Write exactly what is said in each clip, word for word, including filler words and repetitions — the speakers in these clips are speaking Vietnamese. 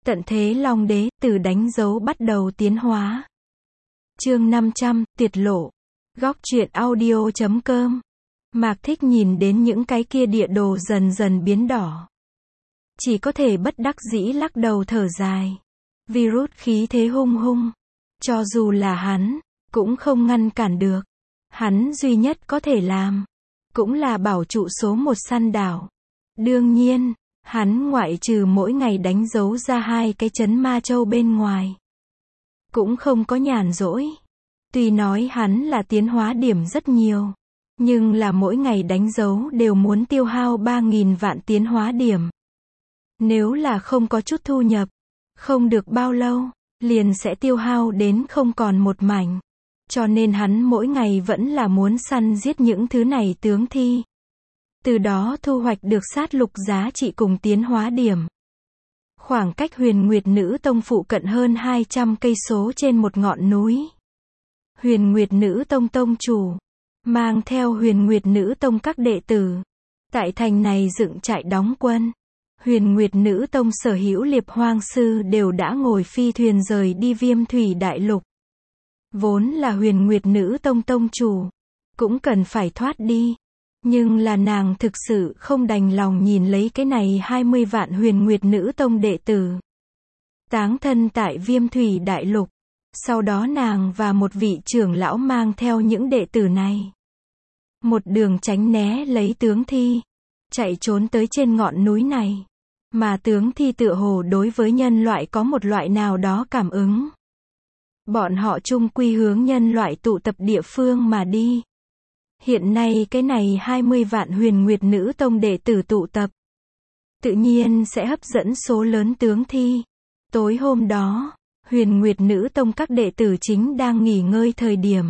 Tận thế Long Đế, từ đánh dấu bắt đầu tiến hóa. Chương năm trăm, Tuyệt lộ. Góc truyện audio chấm com. Mạc Thích nhìn đến những cái kia địa đồ dần dần biến đỏ. Chỉ có thể bất đắc dĩ lắc đầu thở dài. Virus khí thế hung hung. Cho dù là hắn, cũng không ngăn cản được. Hắn duy nhất có thể làm, cũng là bảo trụ số một săn đảo. Đương nhiên, hắn ngoại trừ mỗi ngày đánh dấu ra hai cái trấn Ma Châu bên ngoài, cũng không có nhàn rỗi. Tuy nói hắn là tiến hóa điểm rất nhiều, nhưng là mỗi ngày đánh dấu đều muốn tiêu hao ba nghìn vạn tiến hóa điểm. Nếu là không có chút thu nhập, không được bao lâu, liền sẽ tiêu hao đến không còn một mảnh. Cho nên hắn mỗi ngày vẫn là muốn săn giết những thứ này tướng thi. Từ đó thu hoạch được sát lục giá trị cùng tiến hóa điểm. Khoảng cách Huyền Nguyệt Nữ Tông phụ cận hơn hai trăm cây số trên một ngọn núi. Huyền Nguyệt Nữ Tông tông chủ mang theo Huyền Nguyệt Nữ Tông các đệ tử tại thành này dựng trại đóng quân. Huyền Nguyệt Nữ Tông sở hữu liệp hoang sư đều đã ngồi phi thuyền rời đi Viêm Thủy Đại Lục. Vốn là Huyền Nguyệt Nữ Tông tông chủ cũng cần phải thoát đi, nhưng là nàng thực sự không đành lòng nhìn lấy cái này hai mươi vạn Huyền Nguyệt Nữ Tông đệ tử táng thân tại Viêm Thủy Đại Lục. Sau đó nàng và một vị trưởng lão mang theo những đệ tử này một đường tránh né lấy tướng thi, chạy trốn tới trên ngọn núi này. Mà tướng thi tựa hồ đối với nhân loại có một loại nào đó cảm ứng. Bọn họ chung quy hướng nhân loại tụ tập địa phương mà đi. Hiện nay cái này hai mươi vạn Huyền Nguyệt Nữ Tông đệ tử tụ tập, tự nhiên sẽ hấp dẫn số lớn tướng thi. Tối hôm đó, Huyền Nguyệt Nữ Tông các đệ tử chính đang nghỉ ngơi thời điểm,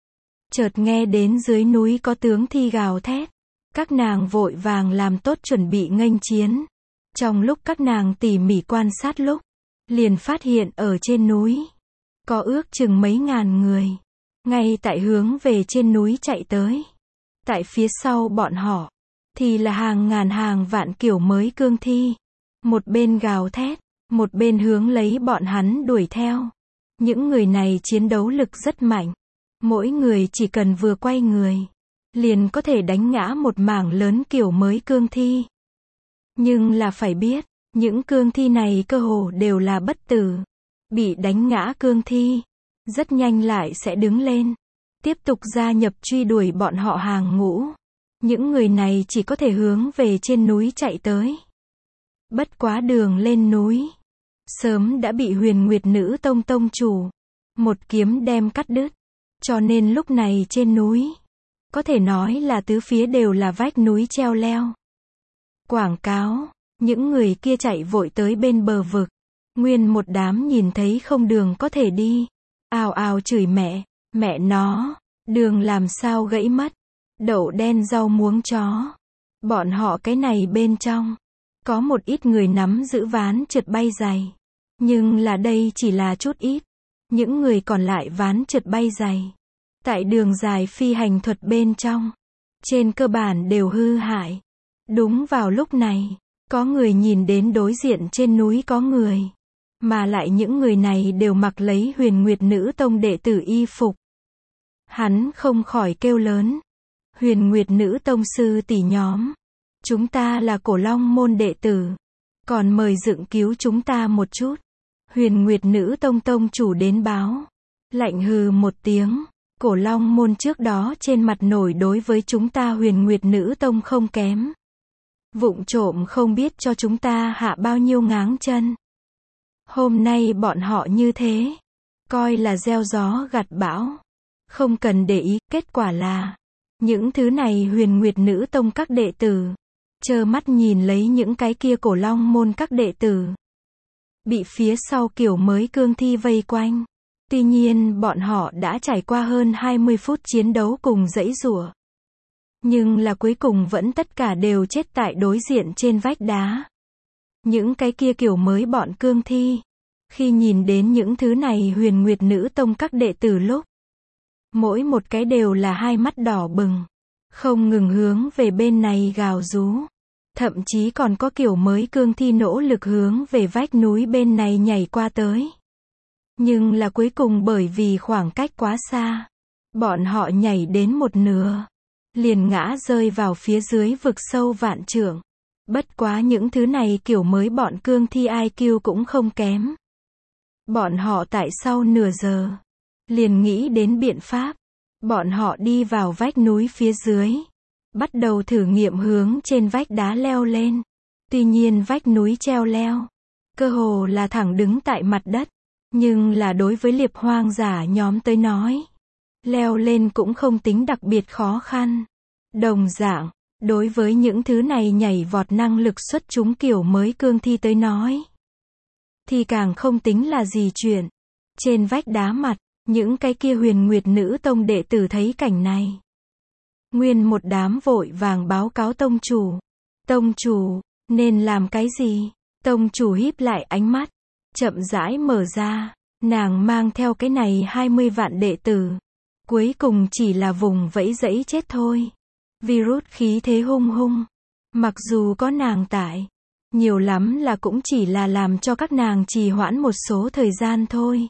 chợt nghe đến dưới núi có tướng thi gào thét. Các nàng vội vàng làm tốt chuẩn bị nghênh chiến. Trong lúc các nàng tỉ mỉ quan sát lúc, liền phát hiện ở trên núi có ước chừng mấy ngàn người, ngay tại hướng về trên núi chạy tới. Tại phía sau bọn họ, thì là hàng ngàn hàng vạn kiểu mới cương thi. Một bên gào thét, một bên hướng lấy bọn hắn đuổi theo. Những người này chiến đấu lực rất mạnh. Mỗi người chỉ cần vừa quay người, liền có thể đánh ngã một mảng lớn kiểu mới cương thi. Nhưng là phải biết, những cương thi này cơ hồ đều là bất tử. Bị đánh ngã cương thi, rất nhanh lại sẽ đứng lên, tiếp tục gia nhập truy đuổi bọn họ hàng ngũ. Những người này chỉ có thể hướng về trên núi chạy tới. Bất quá đường lên núi, sớm đã bị Huyền Nguyệt Nữ Tông tông chủ một kiếm đem cắt đứt. Cho nên lúc này trên núi, có thể nói là tứ phía đều là vách núi treo leo. Quảng cáo, những người kia chạy vội tới bên bờ vực. Nguyên một đám nhìn thấy không đường có thể đi, ào ào chửi mẹ, mẹ nó, đường làm sao gãy mất, đậu đen rau muống chó. Bọn họ cái này bên trong, có một ít người nắm giữ ván trượt bay dày. Nhưng là đây chỉ là chút ít, những người còn lại ván trượt bay dày, tại đường dài phi hành thuật bên trong, trên cơ bản đều hư hại. Đúng vào lúc này, có người nhìn đến đối diện trên núi có người. Mà lại những người này đều mặc lấy Huyền Nguyệt Nữ Tông đệ tử y phục. Hắn không khỏi kêu lớn. Huyền Nguyệt Nữ Tông sư tỷ nhóm, chúng ta là Cổ Long môn đệ tử, còn mời dựng cứu chúng ta một chút. Huyền Nguyệt Nữ Tông tông chủ đến báo. Lạnh hừ một tiếng. Cổ Long môn trước đó trên mặt nổi đối với chúng ta Huyền Nguyệt Nữ Tông không kém. Vụng trộm không biết cho chúng ta hạ bao nhiêu ngáng chân. Hôm nay bọn họ như thế, coi là gieo gió gặt bão. Không cần để ý, kết quả là những thứ này Huyền Nguyệt Nữ Tông các đệ tử trơ mắt nhìn lấy những cái kia Cổ Long môn các đệ tử bị phía sau kiểu mới cương thi vây quanh. Tuy nhiên bọn họ đã trải qua hơn hai mươi phút chiến đấu cùng giãy giụa, nhưng là cuối cùng vẫn tất cả đều chết tại đối diện trên vách đá. Những cái kia kiểu mới bọn cương thi, khi nhìn đến những thứ này Huyền Nguyệt Nữ Tông các đệ tử lúc, mỗi một cái đều là hai mắt đỏ bừng, không ngừng hướng về bên này gào rú. Thậm chí còn có kiểu mới cương thi nỗ lực hướng về vách núi bên này nhảy qua tới. Nhưng là cuối cùng bởi vì khoảng cách quá xa, bọn họ nhảy đến một nửa, liền ngã rơi vào phía dưới vực sâu vạn trượng. Bất quá những thứ này kiểu mới bọn cương thi i kiu cũng không kém. Bọn họ tại sau nửa giờ, liền nghĩ đến biện pháp. Bọn họ đi vào vách núi phía dưới, bắt đầu thử nghiệm hướng trên vách đá leo lên. Tuy nhiên vách núi treo leo, cơ hồ là thẳng đứng tại mặt đất. Nhưng là đối với liệp hoang giả nhóm tới nói, leo lên cũng không tính đặc biệt khó khăn. Đồng dạng, đối với những thứ này nhảy vọt năng lực xuất chúng kiểu mới cương thi tới nói, thì càng không tính là gì chuyện. Trên vách đá mặt, những cái kia Huyền Nguyệt Nữ Tông đệ tử thấy cảnh này, nguyên một đám vội vàng báo cáo tông chủ. Tông chủ, nên làm cái gì? Tông chủ híp lại ánh mắt, chậm rãi mở ra, nàng mang theo cái này hai mươi vạn đệ tử, cuối cùng chỉ là vùng vẫy dẫy chết thôi. Virus khí thế hung hung, mặc dù có nàng tại, nhiều lắm là cũng chỉ là làm cho các nàng trì hoãn một số thời gian thôi.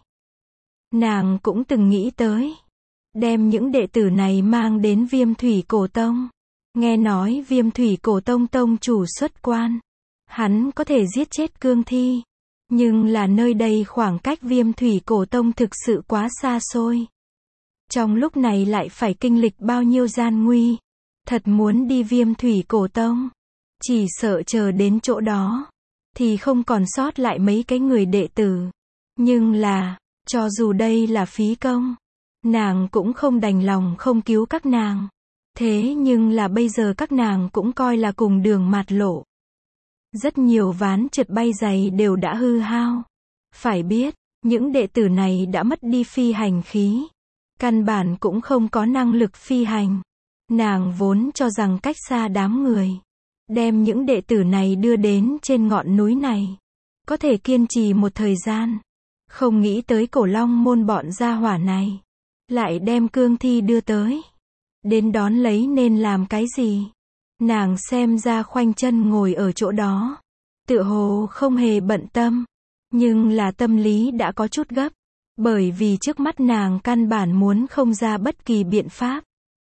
Nàng cũng từng nghĩ tới, đem những đệ tử này mang đến Viêm Thủy Cổ Tông. Nghe nói Viêm Thủy Cổ Tông tông chủ xuất quan, hắn có thể giết chết cương thi. Nhưng là nơi đây khoảng cách Viêm Thủy Cổ Tông thực sự quá xa xôi. Trong lúc này lại phải kinh lịch bao nhiêu gian nguy. Thật muốn đi Viêm Thủy Cổ Tông, chỉ sợ chờ đến chỗ đó, thì không còn sót lại mấy cái người đệ tử. Nhưng là, cho dù đây là phí công, nàng cũng không đành lòng không cứu các nàng. Thế nhưng là bây giờ các nàng cũng coi là cùng đường mạt lộ. Rất nhiều ván trượt bay giày đều đã hư hao. Phải biết, những đệ tử này đã mất đi phi hành khí. Căn bản cũng không có năng lực phi hành. Nàng vốn cho rằng cách xa đám người, đem những đệ tử này đưa đến trên ngọn núi này, có thể kiên trì một thời gian. Không nghĩ tới Cổ Long môn bọn gia hỏa này, lại đem cương thi đưa tới. Đến đón lấy nên làm cái gì? Nàng xem ra khoanh chân ngồi ở chỗ đó, tựa hồ không hề bận tâm, nhưng là tâm lý đã có chút gấp, bởi vì trước mắt nàng căn bản muốn không ra bất kỳ biện pháp.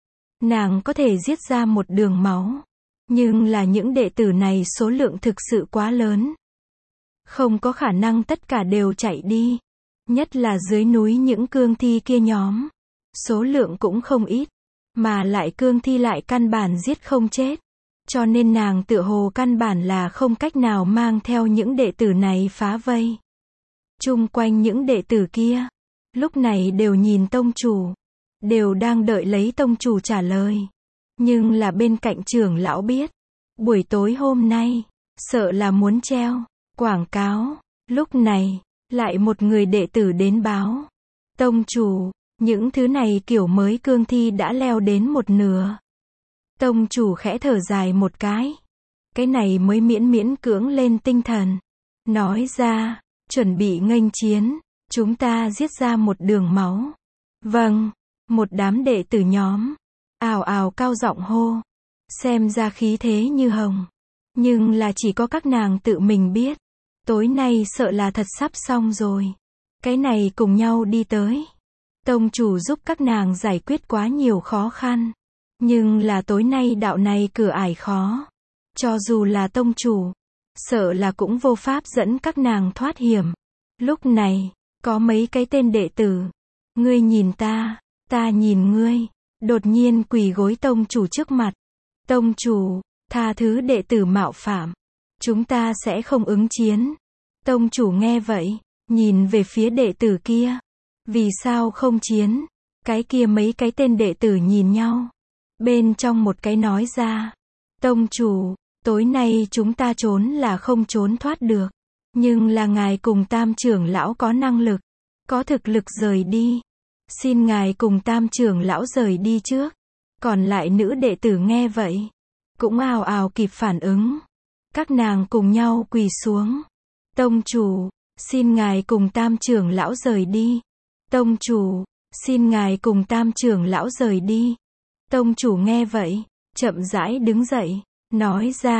Nàng có thể giết ra một đường máu, nhưng là những đệ tử này số lượng thực sự quá lớn, không có khả năng tất cả đều chạy đi, nhất là dưới núi những cương thi kia nhóm, số lượng cũng không ít, mà lại cương thi lại căn bản giết không chết. Cho nên nàng tựa hồ căn bản là không cách nào mang theo những đệ tử này phá vây. Chung quanh những đệ tử kia, lúc này đều nhìn tông chủ, đều đang đợi lấy tông chủ trả lời. Nhưng là bên cạnh trưởng lão biết, buổi tối hôm nay, sợ là muốn treo quảng cáo. Lúc này, lại một người đệ tử đến báo. Tông chủ, những thứ này kiểu mới cương thi đã leo đến một nửa. Tông chủ khẽ thở dài một cái. Cái này mới miễn miễn cưỡng lên tinh thần. Nói ra, chuẩn bị nghênh chiến, chúng ta giết ra một đường máu. Vâng, một đám đệ tử nhóm, ào ào cao giọng hô. Xem ra khí thế như hồng. Nhưng là chỉ có các nàng tự mình biết. Tối nay sợ là thật sắp xong rồi. Cái này cùng nhau đi tới. Tông chủ giúp các nàng giải quyết quá nhiều khó khăn. Nhưng là tối nay đạo này cửa ải khó. Cho dù là tông chủ, sợ là cũng vô pháp dẫn các nàng thoát hiểm. Lúc này, có mấy cái tên đệ tử. Ngươi nhìn ta, ta nhìn ngươi. Đột nhiên quỳ gối tông chủ trước mặt. Tông chủ, tha thứ đệ tử mạo phạm. Chúng ta sẽ không ứng chiến. Tông chủ nghe vậy, nhìn về phía đệ tử kia. Vì sao không chiến? Cái kia mấy cái tên đệ tử nhìn nhau. Bên trong một cái nói ra. Tông chủ, tối nay chúng ta trốn là không trốn thoát được. Nhưng là ngài cùng tam trưởng lão có năng lực, có thực lực rời đi. Xin ngài cùng tam trưởng lão rời đi trước. Còn lại nữ đệ tử nghe vậy, cũng ào ào kịp phản ứng. Các nàng cùng nhau quỳ xuống. Tông chủ, xin ngài cùng tam trưởng lão rời đi. Tông chủ, xin ngài cùng tam trưởng lão rời đi. Tông chủ nghe vậy, chậm rãi đứng dậy, nói ra,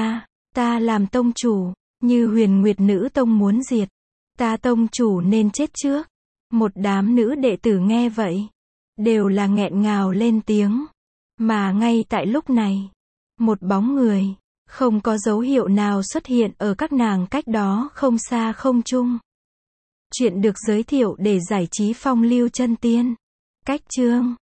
Ta làm tông chủ, như Huyền Nguyệt Nữ Tông muốn diệt. Ta tông chủ nên chết trước. Một đám nữ đệ tử nghe vậy, đều là nghẹn ngào lên tiếng. Mà ngay tại lúc này, một bóng người, không có dấu hiệu nào xuất hiện ở các nàng cách đó không xa không trung. Chuyện được giới thiệu để giải trí phong lưu chân tiên. Cách chương